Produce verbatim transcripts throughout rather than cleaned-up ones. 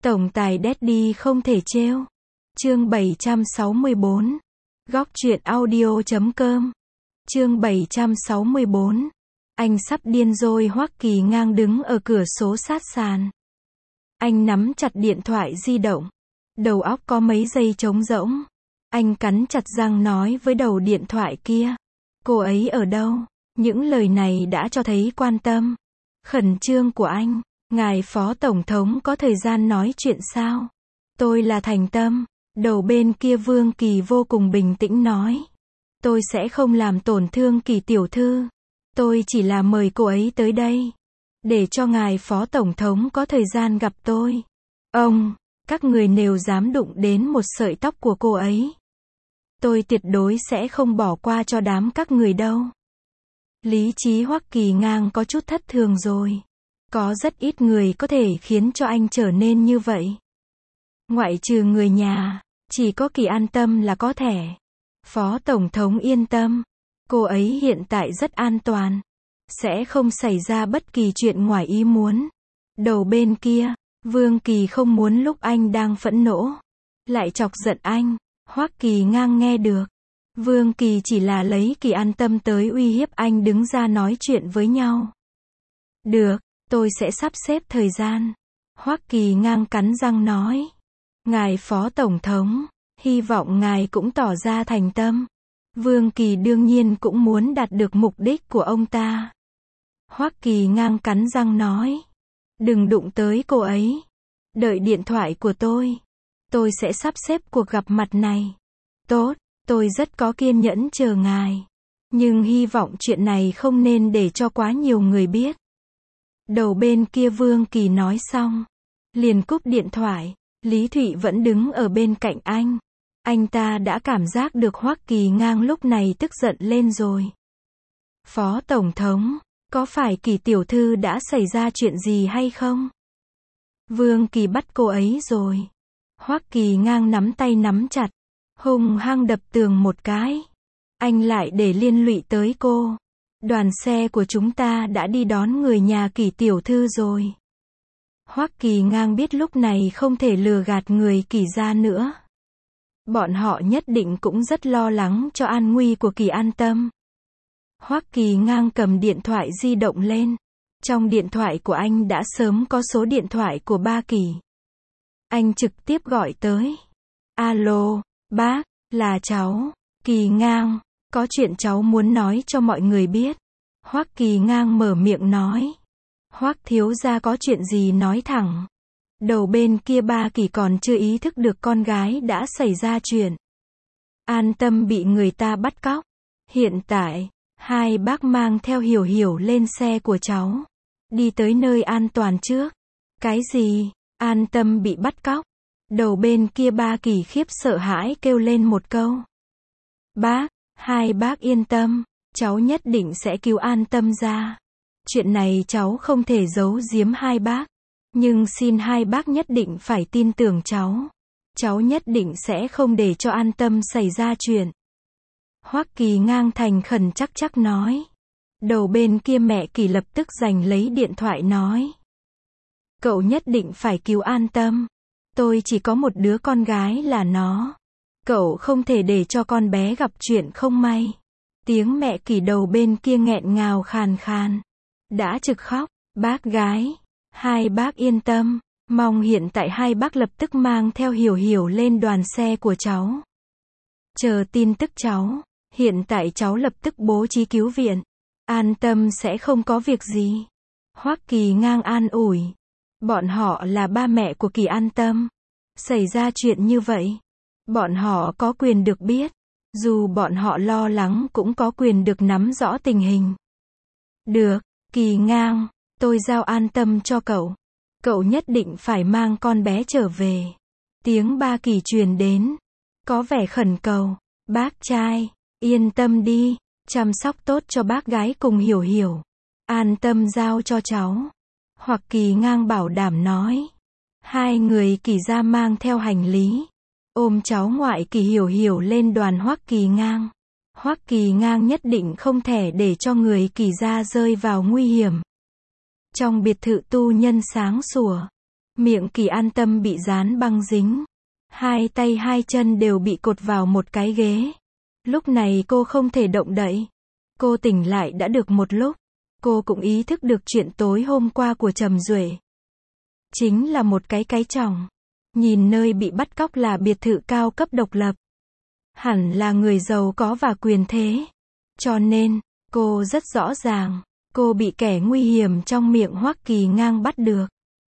Tổng tài Daddy không thể trêu. Chương bảy trăm sáu mươi bốn. Góc truyện audio chấm com. Chương bảy trăm sáu mươi bốn. Anh sắp điên rồi. Hoắc Kỳ Ngang đứng ở cửa sổ sát sàn. Anh nắm chặt điện thoại di động. Đầu óc có mấy giây trống rỗng. Anh cắn chặt răng nói với đầu điện thoại kia. Cô ấy ở đâu? Những lời này đã cho thấy quan tâm, khẩn trương của anh. Ngài Phó Tổng thống có thời gian nói chuyện sao? Tôi là Thành Tâm. Đầu bên kia Vương Kỳ vô cùng bình tĩnh nói. Tôi sẽ không làm tổn thương Kỳ tiểu thư. Tôi chỉ là mời cô ấy tới đây, để cho ngài Phó Tổng thống có thời gian gặp tôi. Ông, các người nếu dám đụng đến một sợi tóc của cô ấy, tôi tuyệt đối sẽ không bỏ qua cho đám các người đâu. Lý trí Hoắc Kỳ Ngang có chút thất thường rồi. Có rất ít người có thể khiến cho anh trở nên như vậy. Ngoại trừ người nhà, chỉ có Kỳ An Tâm là có thể. Phó Tổng thống yên tâm. Cô ấy hiện tại rất an toàn. Sẽ không xảy ra bất kỳ chuyện ngoài ý muốn. Đầu bên kia, Vương Kỳ không muốn lúc anh đang phẫn nộ lại chọc giận anh. Hoắc Kỳ Ngang nghe được. Vương Kỳ chỉ là lấy Kỳ An Tâm tới uy hiếp anh đứng ra nói chuyện với nhau. Được, tôi sẽ sắp xếp thời gian. Hoắc Kỳ Ngang cắn răng nói. Ngài Phó Tổng thống, hy vọng ngài cũng tỏ ra thành tâm. Vương Kỳ đương nhiên cũng muốn đạt được mục đích của ông ta. Hoắc Kỳ Ngang cắn răng nói. Đừng đụng tới cô ấy. Đợi điện thoại của tôi. Tôi sẽ sắp xếp cuộc gặp mặt này. Tốt, tôi rất có kiên nhẫn chờ ngài. Nhưng hy vọng chuyện này không nên để cho quá nhiều người biết. Đầu bên kia Vương Kỳ nói xong, liền cúp điện thoại. Lý Thụy vẫn đứng ở bên cạnh anh. Anh ta đã cảm giác được Hoắc Kỳ Ngang lúc này tức giận lên rồi. Phó Tổng thống, có phải Kỳ tiểu thư đã xảy ra chuyện gì hay không? Vương Kỳ bắt cô ấy rồi. Hoắc Kỳ Ngang nắm tay nắm chặt, hung hăng đập tường một cái. Anh lại để liên lụy tới cô. Đoàn xe của chúng ta đã đi đón người nhà Kỳ tiểu thư rồi. Hoắc Kỳ Ngang biết lúc này không thể lừa gạt người Kỳ gia nữa. Bọn họ nhất định cũng rất lo lắng cho an nguy của Kỳ An Tâm. Hoắc Kỳ Ngang cầm điện thoại di động lên. Trong điện thoại của anh đã sớm có số điện thoại của ba Kỳ. Anh trực tiếp gọi tới. Alo, bác, là cháu, Kỳ Ngang, có chuyện cháu muốn nói cho mọi người biết. Hoắc Kỳ Ngang mở miệng nói. Hoắc thiếu gia có chuyện gì nói thẳng. Đầu bên kia ba Kỳ còn chưa ý thức được con gái đã xảy ra chuyện. An Tâm bị người ta bắt cóc. Hiện tại, hai bác mang theo Hiểu Hiểu lên xe của cháu. Đi tới nơi an toàn trước. Cái gì? An Tâm bị bắt cóc. Đầu bên kia ba Kỳ khiếp sợ hãi kêu lên một câu. Bác, hai bác yên tâm. Cháu nhất định sẽ cứu An Tâm ra. Chuyện này cháu không thể giấu giếm hai bác. Nhưng xin hai bác nhất định phải tin tưởng cháu. Cháu nhất định sẽ không để cho An Tâm xảy ra chuyện. Hoắc Kỳ Ngang thành khẩn chắc chắc nói. Đầu bên kia mẹ Kỳ lập tức giành lấy điện thoại nói. Cậu nhất định phải cứu An Tâm. Tôi chỉ có một đứa con gái là nó. Cậu không thể để cho con bé gặp chuyện không may. Tiếng mẹ Kỳ đầu bên kia nghẹn ngào khàn khàn. Đã trực khóc. Bác gái, hai bác yên tâm. Mong hiện tại hai bác lập tức mang theo Hiểu Hiểu lên đoàn xe của cháu. Chờ tin tức cháu. Hiện tại cháu lập tức bố trí cứu viện. An Tâm sẽ không có việc gì. Hoắc Kỳ Ngang an ủi. Bọn họ là ba mẹ của Kỳ An Tâm. Xảy ra chuyện như vậy, bọn họ có quyền được biết. Dù bọn họ lo lắng cũng có quyền được nắm rõ tình hình. Được, Kỳ Ngang, tôi giao An Tâm cho cậu. Cậu nhất định phải mang con bé trở về. Tiếng ba Kỳ truyền đến. Có vẻ khẩn cầu. Bác trai, yên tâm đi. Chăm sóc tốt cho bác gái cùng Hiểu Hiểu. An Tâm giao cho cháu. Hoắc Kỳ Ngang bảo đảm nói. Hai người Kỳ gia mang theo hành lý. Ôm cháu ngoại Kỳ Hiểu Hiểu lên đoàn Hoắc Kỳ Ngang. Hoắc Kỳ Ngang nhất định không thể để cho người Kỳ gia rơi vào nguy hiểm. Trong biệt thự tu nhân sáng sủa, Miệng Kỳ An Tâm bị dán băng dính. Hai tay hai chân đều bị cột vào một cái ghế. Lúc này cô không thể động đậy. Cô tỉnh lại đã được một lúc. Cô cũng ý thức được chuyện tối hôm qua của Trầm Duệ. Chính là một cái cái chòng. Nhìn nơi bị bắt cóc là biệt thự cao cấp độc lập. Hẳn là người giàu có và quyền thế. Cho nên, cô rất rõ ràng, cô bị kẻ nguy hiểm trong miệng Hoắc Kỳ Ngang bắt được.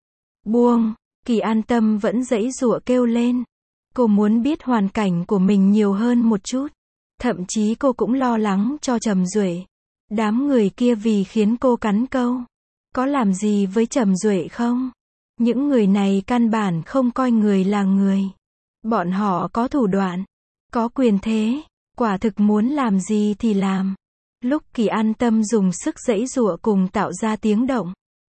Buông, Kỳ An Tâm vẫn giãy giụa kêu lên. Cô muốn biết hoàn cảnh của mình nhiều hơn một chút. Thậm chí cô cũng lo lắng cho Trầm Duệ. Đám người kia vì khiến cô cắn câu. Có làm gì với Trầm Duệ không? Những người này căn bản không coi người là người. Bọn họ có thủ đoạn, có quyền thế, quả thực muốn làm gì thì làm. Lúc Kỳ An Tâm dùng sức giãy giụa cùng tạo ra tiếng động.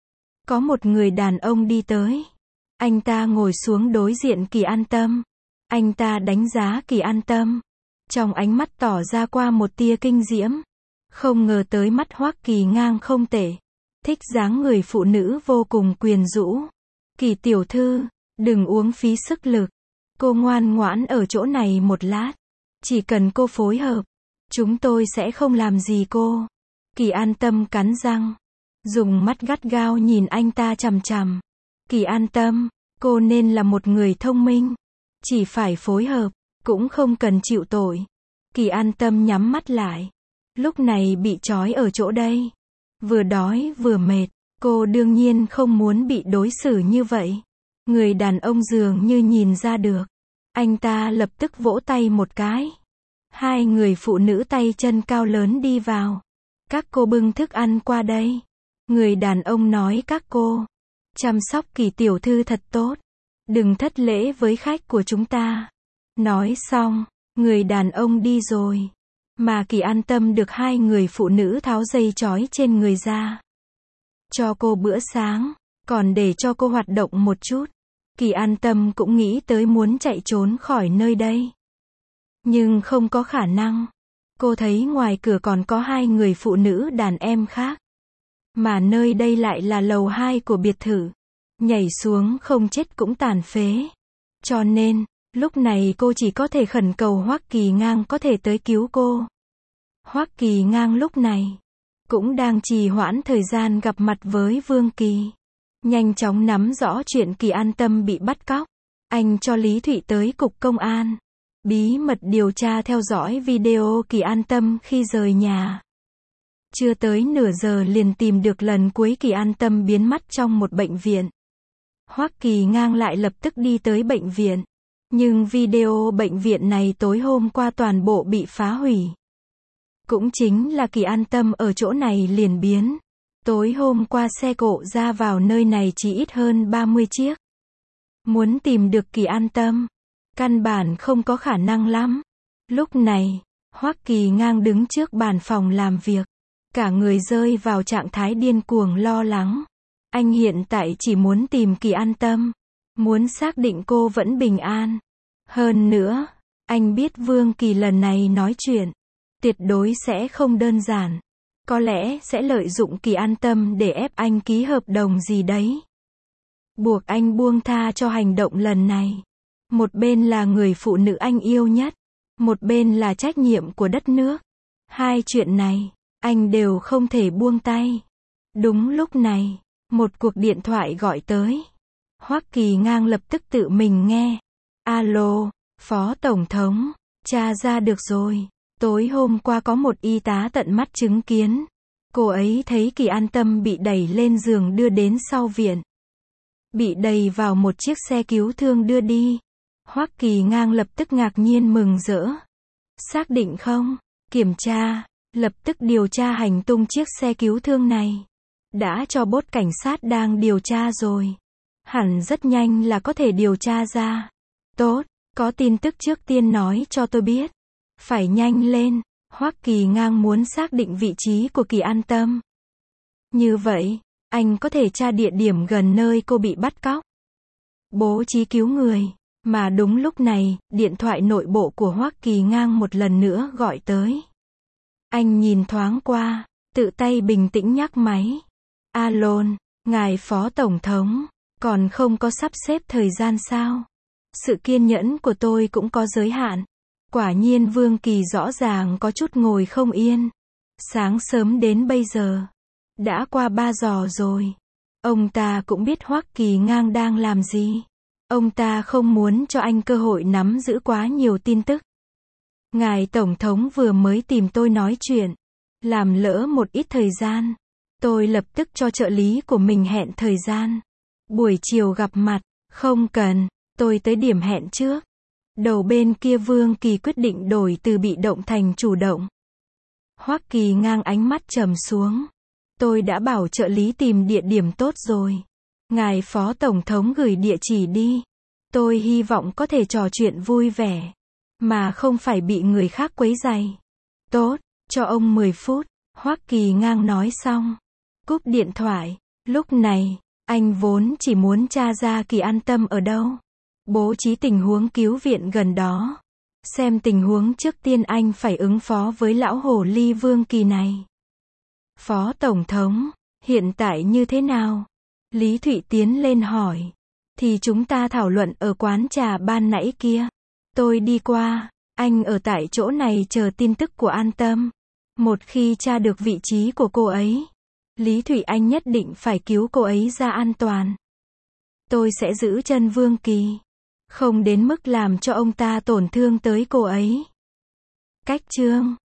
Có một người đàn ông đi tới. Anh ta ngồi xuống đối diện Kỳ An Tâm. Anh ta đánh giá Kỳ An Tâm. Trong ánh mắt tỏ ra qua một tia kinh diễm. Không ngờ tới mắt Hoắc Kỳ Ngang không tệ. Thích dáng người phụ nữ vô cùng quyến rũ. Kỳ tiểu thư, đừng uống phí sức lực. Cô ngoan ngoãn ở chỗ này một lát. Chỉ cần cô phối hợp, chúng tôi sẽ không làm gì cô. Kỳ An Tâm cắn răng. Dùng mắt gắt gao nhìn anh ta chằm chằm. Kỳ An Tâm, cô nên là một người thông minh. Chỉ phải phối hợp, cũng không cần chịu tội. Kỳ An Tâm nhắm mắt lại. Lúc này bị trói ở chỗ đây. Vừa đói vừa mệt. Cô đương nhiên không muốn bị đối xử như vậy. Người đàn ông dường như nhìn ra được. Anh ta lập tức vỗ tay một cái. Hai người phụ nữ tay chân cao lớn đi vào. Các cô bưng thức ăn qua đây. Người đàn ông nói các cô. Chăm sóc Kỳ tiểu thư thật tốt. Đừng thất lễ với khách của chúng ta. Nói xong, người đàn ông đi rồi. Mà Kỳ An Tâm được hai người phụ nữ tháo dây trói trên người ra. Cho cô bữa sáng, còn để cho cô hoạt động một chút. Kỳ An Tâm cũng nghĩ tới muốn chạy trốn khỏi nơi đây. Nhưng không có khả năng. Cô thấy ngoài cửa còn có hai người phụ nữ đàn em khác. Mà nơi đây lại là lầu hai của biệt thự. Nhảy xuống không chết cũng tàn phế. Cho nên, lúc này cô chỉ có thể khẩn cầu Hoắc Kỳ Ngang có thể tới cứu cô. Hoắc Kỳ Ngang lúc này cũng đang trì hoãn thời gian gặp mặt với Vương Kỳ. Nhanh chóng nắm rõ chuyện Kỳ An Tâm bị bắt cóc. Anh cho Lý Thụy tới cục công an. Bí mật điều tra theo dõi video Kỳ An Tâm khi rời nhà. Chưa tới nửa giờ liền tìm được lần cuối Kỳ An Tâm biến mất trong một bệnh viện. Hoắc Kỳ Ngang lại lập tức đi tới bệnh viện. Nhưng video bệnh viện này tối hôm qua toàn bộ bị phá hủy. Cũng chính là Kỳ An Tâm ở chỗ này liền biến. Tối hôm qua xe cộ ra vào nơi này chỉ ít hơn ba mươi chiếc. Muốn tìm được Kỳ An Tâm, căn bản không có khả năng lắm. Lúc này, Hoắc Kỳ Ngang đứng trước bàn phòng làm việc. Cả người rơi vào trạng thái điên cuồng lo lắng. Anh hiện tại chỉ muốn tìm Kỳ An Tâm. Muốn xác định cô vẫn bình an. Hơn nữa, anh biết Vương Kỳ lần này nói chuyện. Tuyệt đối sẽ không đơn giản. Có lẽ sẽ lợi dụng Kỳ An Tâm để ép anh ký hợp đồng gì đấy. Buộc anh buông tha cho hành động lần này. Một bên là người phụ nữ anh yêu nhất. Một bên là trách nhiệm của đất nước. Hai chuyện này, anh đều không thể buông tay. Đúng lúc này, một cuộc điện thoại gọi tới. Hoắc Kỳ Ngang lập tức tự mình nghe. Alo, Phó Tổng thống, tra ra được rồi. Tối hôm qua có một y tá tận mắt chứng kiến. Cô ấy thấy Kỳ An Tâm bị đẩy lên giường đưa đến sau viện. Bị đẩy vào một chiếc xe cứu thương đưa đi. Hoắc Kỳ Ngang lập tức ngạc nhiên mừng rỡ. Xác định không? Kiểm tra, lập tức điều tra hành tung chiếc xe cứu thương này. Đã cho bốt cảnh sát đang điều tra rồi. Hẳn rất nhanh là có thể điều tra ra. Tốt, có tin tức trước tiên nói cho tôi biết. Phải nhanh lên, Hoắc Kỳ Ngang muốn xác định vị trí của Kỳ An Tâm. Như vậy, anh có thể tra địa điểm gần nơi cô bị bắt cóc. Bố trí cứu người. Mà đúng lúc này, điện thoại nội bộ của Hoắc Kỳ Ngang một lần nữa gọi tới. Anh nhìn thoáng qua, tự tay bình tĩnh nhắc máy. Alo, ngài Phó Tổng thống, Còn không có sắp xếp thời gian sao? Sự kiên nhẫn của tôi cũng có giới hạn. Quả nhiên Vương Kỳ rõ ràng có chút ngồi không yên. Sáng sớm đến bây giờ. Đã qua ba giờ rồi. Ông ta cũng biết Hoắc Kỳ Ngang đang làm gì. Ông ta không muốn cho anh cơ hội nắm giữ quá nhiều tin tức. Ngài Tổng thống vừa mới tìm tôi nói chuyện. Làm lỡ một ít thời gian. Tôi lập tức cho trợ lý của mình hẹn thời gian. Buổi chiều gặp mặt. Không cần, tôi tới điểm hẹn trước. Đầu bên kia Vương Kỳ quyết định đổi từ bị động thành chủ động. Hoắc Kỳ Ngang ánh mắt trầm xuống. Tôi đã bảo trợ lý tìm địa điểm tốt rồi. Ngài Phó Tổng thống gửi địa chỉ đi. Tôi hy vọng có thể trò chuyện vui vẻ. Mà không phải bị người khác quấy rầy. Tốt, cho ông mười phút. Hoắc Kỳ Ngang nói xong. Cúp điện thoại. Lúc này, anh vốn chỉ muốn tra ra Kỳ An Tâm ở đâu. Bố trí tình huống cứu viện gần đó. Xem tình huống trước tiên anh phải ứng phó với lão hồ ly Vương Kỳ này. Phó Tổng thống, hiện tại như thế nào? Lý Thụy tiến lên hỏi. Thì chúng ta thảo luận ở quán trà ban nãy kia. Tôi đi qua, anh ở tại chỗ này chờ tin tức của An Tâm. Một khi tra được vị trí của cô ấy, Lý Thụy Anh nhất định phải cứu cô ấy ra an toàn. Tôi sẽ giữ chân Vương Kỳ. Không đến mức làm cho ông ta tổn thương tới cô ấy. Cách chương